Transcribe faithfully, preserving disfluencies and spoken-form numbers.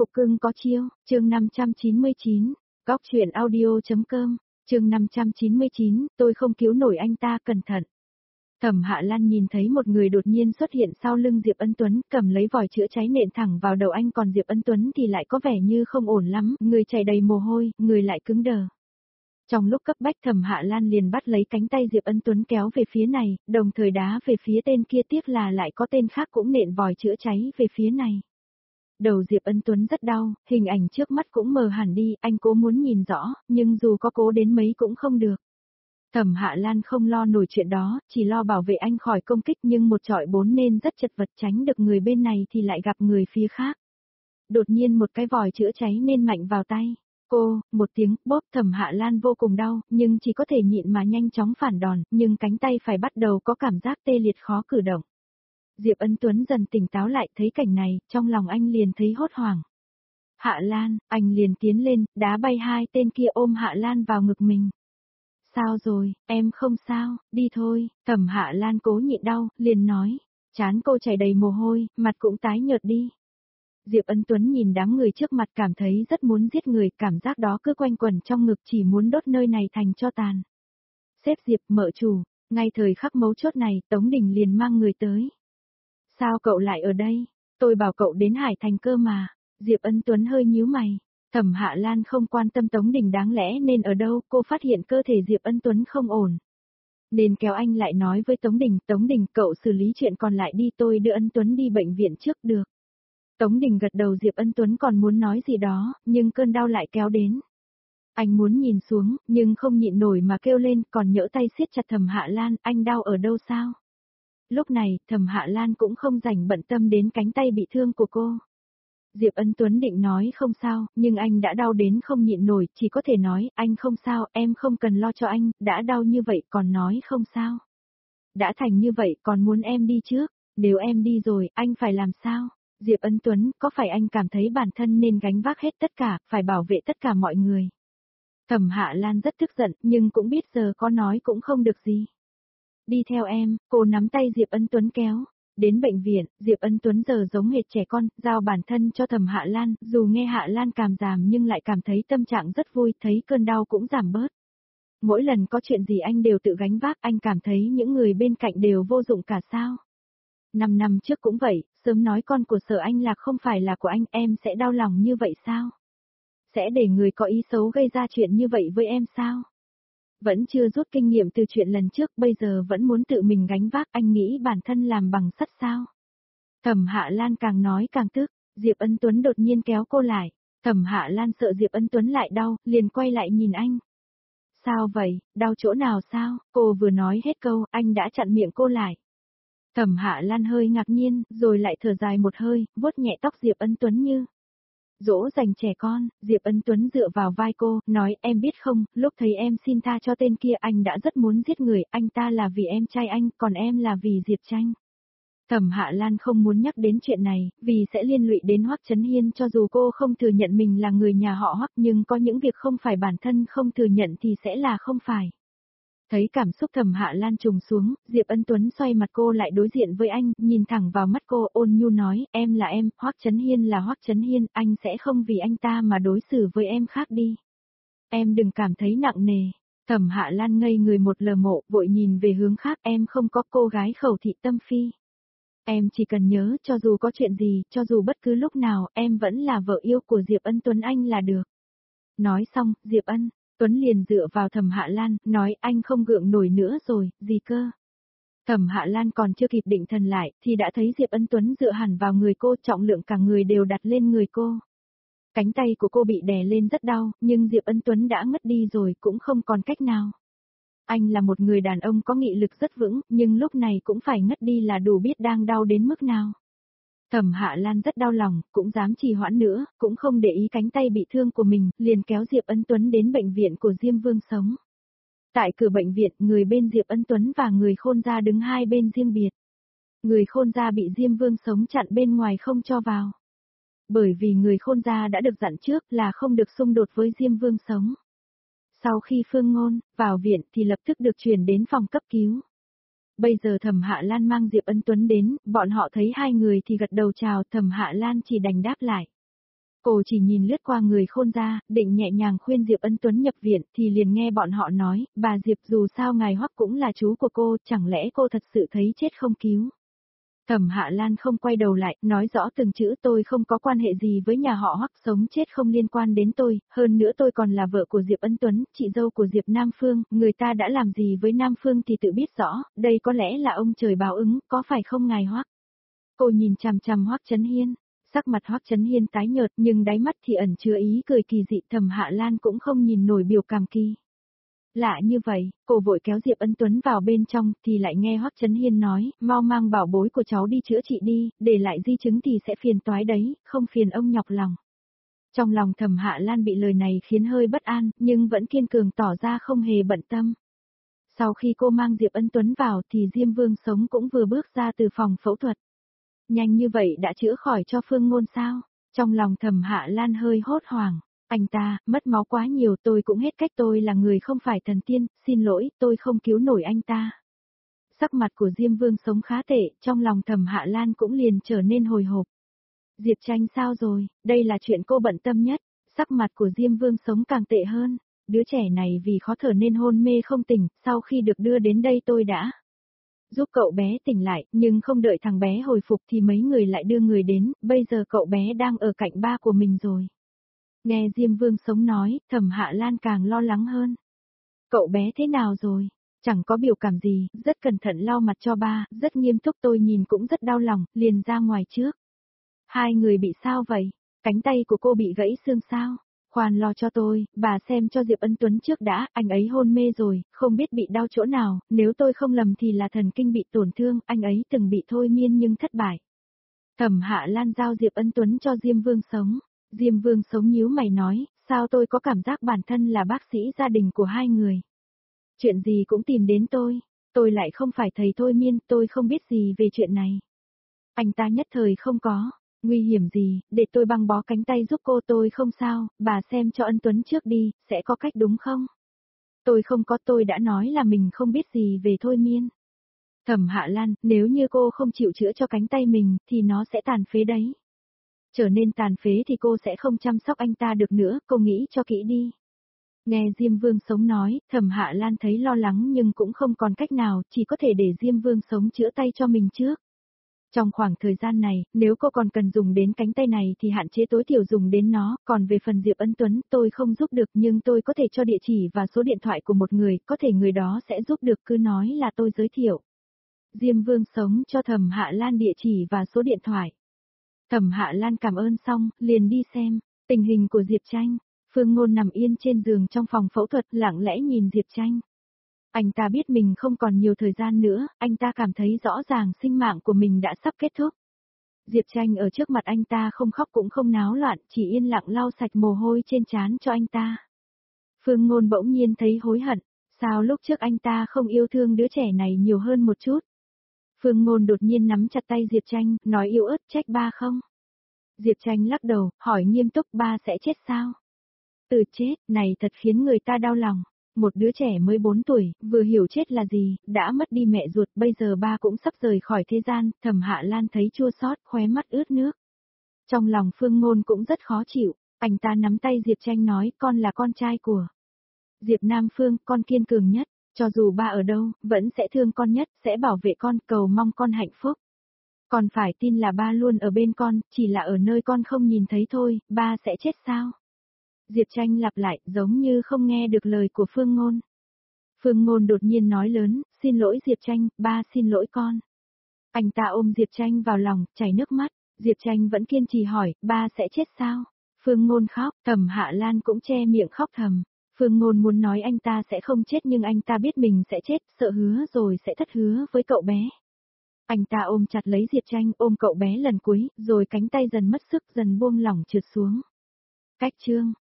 cục cưng có chiêu, chương năm trăm chín mươi chín, góc truyện audio.com, chương năm trăm chín mươi chín, tôi không cứu nổi anh ta, cẩn thận. Thẩm Hạ Lan nhìn thấy một người đột nhiên xuất hiện sau lưng Diệp Ân Tuấn, cầm lấy vòi chữa cháy nện thẳng vào đầu anh, còn Diệp Ân Tuấn thì lại có vẻ như không ổn lắm, người chảy đầy mồ hôi, người lại cứng đờ. Trong lúc cấp bách Thẩm Hạ Lan liền bắt lấy cánh tay Diệp Ân Tuấn kéo về phía này, đồng thời đá về phía tên kia, tiếc là lại có tên khác cũng nện vòi chữa cháy về phía này. Đầu Diệp Ân Tuấn rất đau, hình ảnh trước mắt cũng mờ hẳn đi, anh cố muốn nhìn rõ, nhưng dù có cố đến mấy cũng không được. Thẩm Hạ Lan không lo nổi chuyện đó, chỉ lo bảo vệ anh khỏi công kích, nhưng một trọi bốn nên rất chật vật, tránh được người bên này thì lại gặp người phía khác. Đột nhiên một cái vòi chữa cháy nên mạnh vào tay. Cô, một tiếng, bóp. Thẩm Hạ Lan vô cùng đau, nhưng chỉ có thể nhịn mà nhanh chóng phản đòn, nhưng cánh tay phải bắt đầu có cảm giác tê liệt khó cử động. Diệp Ân Tuấn dần tỉnh táo lại, thấy cảnh này, trong lòng anh liền thấy hốt hoảng. Hạ Lan, anh liền tiến lên, đá bay hai tên kia, ôm Hạ Lan vào ngực mình. Sao rồi, em không sao, đi thôi. Thẩm Hạ Lan cố nhịn đau, liền nói. Trán cô chảy đầy mồ hôi, mặt cũng tái nhợt đi. Diệp Ân Tuấn nhìn đám người trước mặt cảm thấy rất muốn giết người, cảm giác đó cứ quanh quẩn trong ngực, chỉ muốn đốt nơi này thành tro tàn. Sếp Diệp, mợ chủ, ngay thời khắc mấu chốt này, Tống Đình liền mang người tới. Sao cậu lại ở đây? Tôi bảo cậu đến Hải Thành cơ mà. Diệp Ân Tuấn hơi nhíu mày. Thẩm Hạ Lan không quan tâm Tống Đình đáng lẽ nên ở đâu, cô phát hiện cơ thể Diệp Ân Tuấn không ổn. Nên kéo anh lại nói với Tống Đình, Tống Đình, cậu xử lý chuyện còn lại đi, tôi đưa Ân Tuấn đi bệnh viện trước được. Tống Đình gật đầu. Diệp Ân Tuấn còn muốn nói gì đó, nhưng cơn đau lại kéo đến. Anh muốn nhìn xuống, nhưng không nhịn nổi mà kêu lên, còn nhỡ tay siết chặt Thẩm Hạ Lan, anh đau ở đâu sao? Lúc này, Thẩm Hạ Lan cũng không rảnh bận tâm đến cánh tay bị thương của cô. Diệp Ân Tuấn định nói không sao, nhưng anh đã đau đến không nhịn nổi, chỉ có thể nói, anh không sao, em không cần lo cho anh, đã đau như vậy còn nói không sao. Đã thành như vậy còn muốn em đi trước, nếu em đi rồi, anh phải làm sao? Diệp Ân Tuấn, có phải anh cảm thấy bản thân nên gánh vác hết tất cả, phải bảo vệ tất cả mọi người? Thẩm Hạ Lan rất tức giận, nhưng cũng biết giờ có nói cũng không được gì. Đi theo em, cô nắm tay Diệp Ân Tuấn kéo. Đến bệnh viện, Diệp Ân Tuấn giờ giống hệt trẻ con, giao bản thân cho Thẩm Hạ Lan, dù nghe Hạ Lan cảm giảm nhưng lại cảm thấy tâm trạng rất vui, thấy cơn đau cũng giảm bớt. Mỗi lần có chuyện gì anh đều tự gánh vác, anh cảm thấy những người bên cạnh đều vô dụng cả sao. Năm năm trước cũng vậy, sớm nói con của Sở Anh Lạc không phải là của anh, em sẽ đau lòng như vậy sao? Sẽ để người có ý xấu gây ra chuyện như vậy với em sao? Vẫn chưa rút kinh nghiệm từ chuyện lần trước, bây giờ vẫn muốn tự mình gánh vác, anh nghĩ bản thân làm bằng sắt sao? Thẩm Hạ Lan càng nói càng tức, Diệp Ân Tuấn đột nhiên kéo cô lại. Thẩm Hạ Lan sợ Diệp Ân Tuấn lại đau, liền quay lại nhìn anh. Sao vậy, đau chỗ nào sao? Cô vừa nói hết câu, anh đã chặn miệng cô lại. Thẩm Hạ Lan hơi ngạc nhiên, rồi lại thở dài một hơi, vuốt nhẹ tóc Diệp Ân Tuấn như dỗ dành trẻ con. Diệp Ân Tuấn dựa vào vai cô, nói, em biết không, lúc thấy em xin tha cho tên kia anh đã rất muốn giết người, anh ta là vì em trai anh, còn em là vì Diệp Tranh. Thẩm Hạ Lan không muốn nhắc đến chuyện này, vì sẽ liên lụy đến Hoắc Chấn Hiên, cho dù cô không thừa nhận mình là người nhà họ Hoắc, nhưng có những việc không phải bản thân không thừa nhận thì sẽ là không phải. Thấy cảm xúc Thẩm Hạ Lan trùng xuống, Diệp Ân Tuấn xoay mặt cô lại đối diện với anh, nhìn thẳng vào mắt cô, ôn nhu nói, em là em, Hoắc Chấn Hiên là Hoắc Chấn Hiên, anh sẽ không vì anh ta mà đối xử với em khác đi. Em đừng cảm thấy nặng nề. Thẩm Hạ Lan ngây người một lờ mộ, vội nhìn về hướng khác, em không có cô gái khẩu thị tâm phi. Em chỉ cần nhớ, cho dù có chuyện gì, cho dù bất cứ lúc nào, em vẫn là vợ yêu của Diệp Ân Tuấn anh là được. Nói xong, Diệp Ân Tuấn liền dựa vào Thẩm Hạ Lan, nói, anh không gượng nổi nữa rồi, gì cơ? Thẩm Hạ Lan còn chưa kịp định thần lại, thì đã thấy Diệp Ân Tuấn dựa hẳn vào người cô, trọng lượng cả người đều đặt lên người cô. Cánh tay của cô bị đè lên rất đau, nhưng Diệp Ân Tuấn đã ngất đi rồi, cũng không còn cách nào. Anh là một người đàn ông có nghị lực rất vững, nhưng lúc này cũng phải ngất đi là đủ biết đang đau đến mức nào. Thẩm Hạ Lan rất đau lòng, cũng dám trì hoãn nữa, cũng không để ý cánh tay bị thương của mình, liền kéo Diệp Ân Tuấn đến bệnh viện của Diêm Vương sống. Tại cửa bệnh viện, người bên Diệp Ân Tuấn và người Khôn gia đứng hai bên riêng biệt. Người Khôn gia bị Diêm Vương sống chặn bên ngoài không cho vào. Bởi vì người Khôn gia đã được dặn trước là không được xung đột với Diêm Vương sống. Sau khi Phương Ngôn vào viện thì lập tức được chuyển đến phòng cấp cứu. Bây giờ Thẩm Hạ Lan mang Diệp Ân Tuấn đến, bọn họ thấy hai người thì gật đầu chào, Thẩm Hạ Lan chỉ đành đáp lại. Cô chỉ nhìn lướt qua người Khôn gia, định nhẹ nhàng khuyên Diệp Ân Tuấn nhập viện thì liền nghe bọn họ nói, bà Diệp dù sao ngài Hoắc cũng là chú của cô, chẳng lẽ cô thật sự thấy chết không cứu. Thẩm Hạ Lan không quay đầu lại, nói rõ từng chữ tôi không có quan hệ gì với nhà họ Hoắc, sống chết không liên quan đến tôi, hơn nữa tôi còn là vợ của Diệp Ân Tuấn, chị dâu của Diệp Nam Phương, người ta đã làm gì với Nam Phương thì tự biết rõ, đây có lẽ là ông trời báo ứng, có phải không ngài Hoắc? Cô nhìn chằm chằm Hoắc Chấn Hiên, sắc mặt Hoắc Chấn Hiên tái nhợt nhưng đáy mắt thì ẩn chứa ý cười kỳ dị. Thẩm Hạ Lan cũng không nhìn nổi biểu cảm kỳ lạ như vậy, cô vội kéo Diệp Ân Tuấn vào bên trong thì lại nghe Hoắc Chấn Hiên nói, mau mang bảo bối của cháu đi chữa trị đi, để lại di chứng thì sẽ phiền toái đấy, không phiền ông nhọc lòng. Trong lòng Thẩm Hạ Lan bị lời này khiến hơi bất an, nhưng vẫn kiên cường tỏ ra không hề bận tâm. Sau khi cô mang Diệp Ân Tuấn vào thì Diêm Vương Sống cũng vừa bước ra từ phòng phẫu thuật. Nhanh như vậy đã chữa khỏi cho Phương Ngôn sao? Trong lòng Thẩm Hạ Lan hơi hốt hoảng. Anh ta, mất máu quá nhiều, tôi cũng hết cách, tôi là người không phải thần tiên, xin lỗi, tôi không cứu nổi anh ta. Sắc mặt của Diêm Vương Sống khá tệ, trong lòng Thẩm Hạ Lan cũng liền trở nên hồi hộp. Diệp Tranh sao rồi, đây là chuyện cô bận tâm nhất, sắc mặt của Diêm Vương Sống càng tệ hơn. Đứa trẻ này vì khó thở nên hôn mê không tỉnh, sau khi được đưa đến đây tôi đã giúp cậu bé tỉnh lại, nhưng không đợi thằng bé hồi phục thì mấy người lại đưa người đến, bây giờ cậu bé đang ở cạnh ba của mình rồi. Nghe Diêm Vương Sống nói, Thẩm Hạ Lan càng lo lắng hơn. Cậu bé thế nào rồi? Chẳng có biểu cảm gì, rất cẩn thận lau mặt cho ba, rất nghiêm túc, tôi nhìn cũng rất đau lòng, liền ra ngoài trước. Hai người bị sao vậy? Cánh tay của cô bị gãy xương sao? Khoan lo cho tôi, bà xem cho Diệp Ân Tuấn trước đã, anh ấy hôn mê rồi, không biết bị đau chỗ nào, nếu tôi không lầm thì là thần kinh bị tổn thương, anh ấy từng bị thôi miên nhưng thất bại. Thẩm Hạ Lan giao Diệp Ân Tuấn cho Diêm Vương Sống. Diêm Vương Sống nhíu mày nói, sao tôi có cảm giác bản thân là bác sĩ gia đình của hai người. Chuyện gì cũng tìm đến tôi, tôi lại không phải thầy thôi miên, tôi không biết gì về chuyện này. Anh ta nhất thời không có, nguy hiểm gì, để tôi băng bó cánh tay giúp cô, tôi không sao, bà xem cho Ân Tuấn trước đi, sẽ có cách đúng không? Tôi không có, tôi đã nói là mình không biết gì về thôi miên. Thẩm Hạ Lan, nếu như cô không chịu chữa cho cánh tay mình, thì nó sẽ tàn phế đấy. Trở nên tàn phế thì cô sẽ không chăm sóc anh ta được nữa, cô nghĩ cho kỹ đi. Nghe Diêm Vương Sống nói, Thẩm Hạ Lan thấy lo lắng nhưng cũng không còn cách nào, chỉ có thể để Diêm Vương Sống chữa tay cho mình trước. Trong khoảng thời gian này, nếu cô còn cần dùng đến cánh tay này thì hạn chế tối thiểu dùng đến nó, còn về phần Diệp Ân Tuấn tôi không giúp được nhưng tôi có thể cho địa chỉ và số điện thoại của một người, có thể người đó sẽ giúp được, cứ nói là tôi giới thiệu. Diêm Vương Sống cho Thẩm Hạ Lan địa chỉ và số điện thoại. Thẩm Hạ Lan cảm ơn xong, liền đi xem tình hình của Diệp Tranh. Phương Ngôn nằm yên trên giường trong phòng phẫu thuật lặng lẽ nhìn Diệp Tranh. Anh ta biết mình không còn nhiều thời gian nữa, anh ta cảm thấy rõ ràng sinh mạng của mình đã sắp kết thúc. Diệp Tranh ở trước mặt anh ta không khóc cũng không náo loạn, chỉ yên lặng lau sạch mồ hôi trên trán cho anh ta. Phương Ngôn bỗng nhiên thấy hối hận, sao lúc trước anh ta không yêu thương đứa trẻ này nhiều hơn một chút. Phương Ngôn đột nhiên nắm chặt tay Diệp Tranh, nói yếu ớt, trách ba không? Diệp Tranh lắc đầu, hỏi nghiêm túc, ba sẽ chết sao? Từ chết, này thật khiến người ta đau lòng. Một đứa trẻ mới bốn tuổi, vừa hiểu chết là gì, đã mất đi mẹ ruột, bây giờ ba cũng sắp rời khỏi thế gian, Thẩm Hạ Lan thấy chua xót, khóe mắt ướt nước. Trong lòng Phương Ngôn cũng rất khó chịu, anh ta nắm tay Diệp Tranh nói, con là con trai của Diệp Nam Phương, con kiên cường nhất, cho dù ba ở đâu, vẫn sẽ thương con nhất, sẽ bảo vệ con, cầu mong con hạnh phúc. Con phải tin là ba luôn ở bên con, chỉ là ở nơi con không nhìn thấy thôi, ba sẽ chết sao? Diệp Tranh lặp lại, giống như không nghe được lời của Phương Ngôn. Phương Ngôn đột nhiên nói lớn, xin lỗi Diệp Tranh, ba xin lỗi con. Anh ta ôm Diệp Tranh vào lòng, chảy nước mắt, Diệp Tranh vẫn kiên trì hỏi, ba sẽ chết sao? Phương Ngôn khóc, Thẩm Hạ Lan cũng che miệng khóc thầm. Phương Ngôn muốn nói anh ta sẽ không chết nhưng anh ta biết mình sẽ chết, sợ hứa rồi sẽ thất hứa với cậu bé. Anh ta ôm chặt lấy Diệp Tranh, ôm cậu bé lần cuối, rồi cánh tay dần mất sức, dần buông lỏng trượt xuống. Cách chương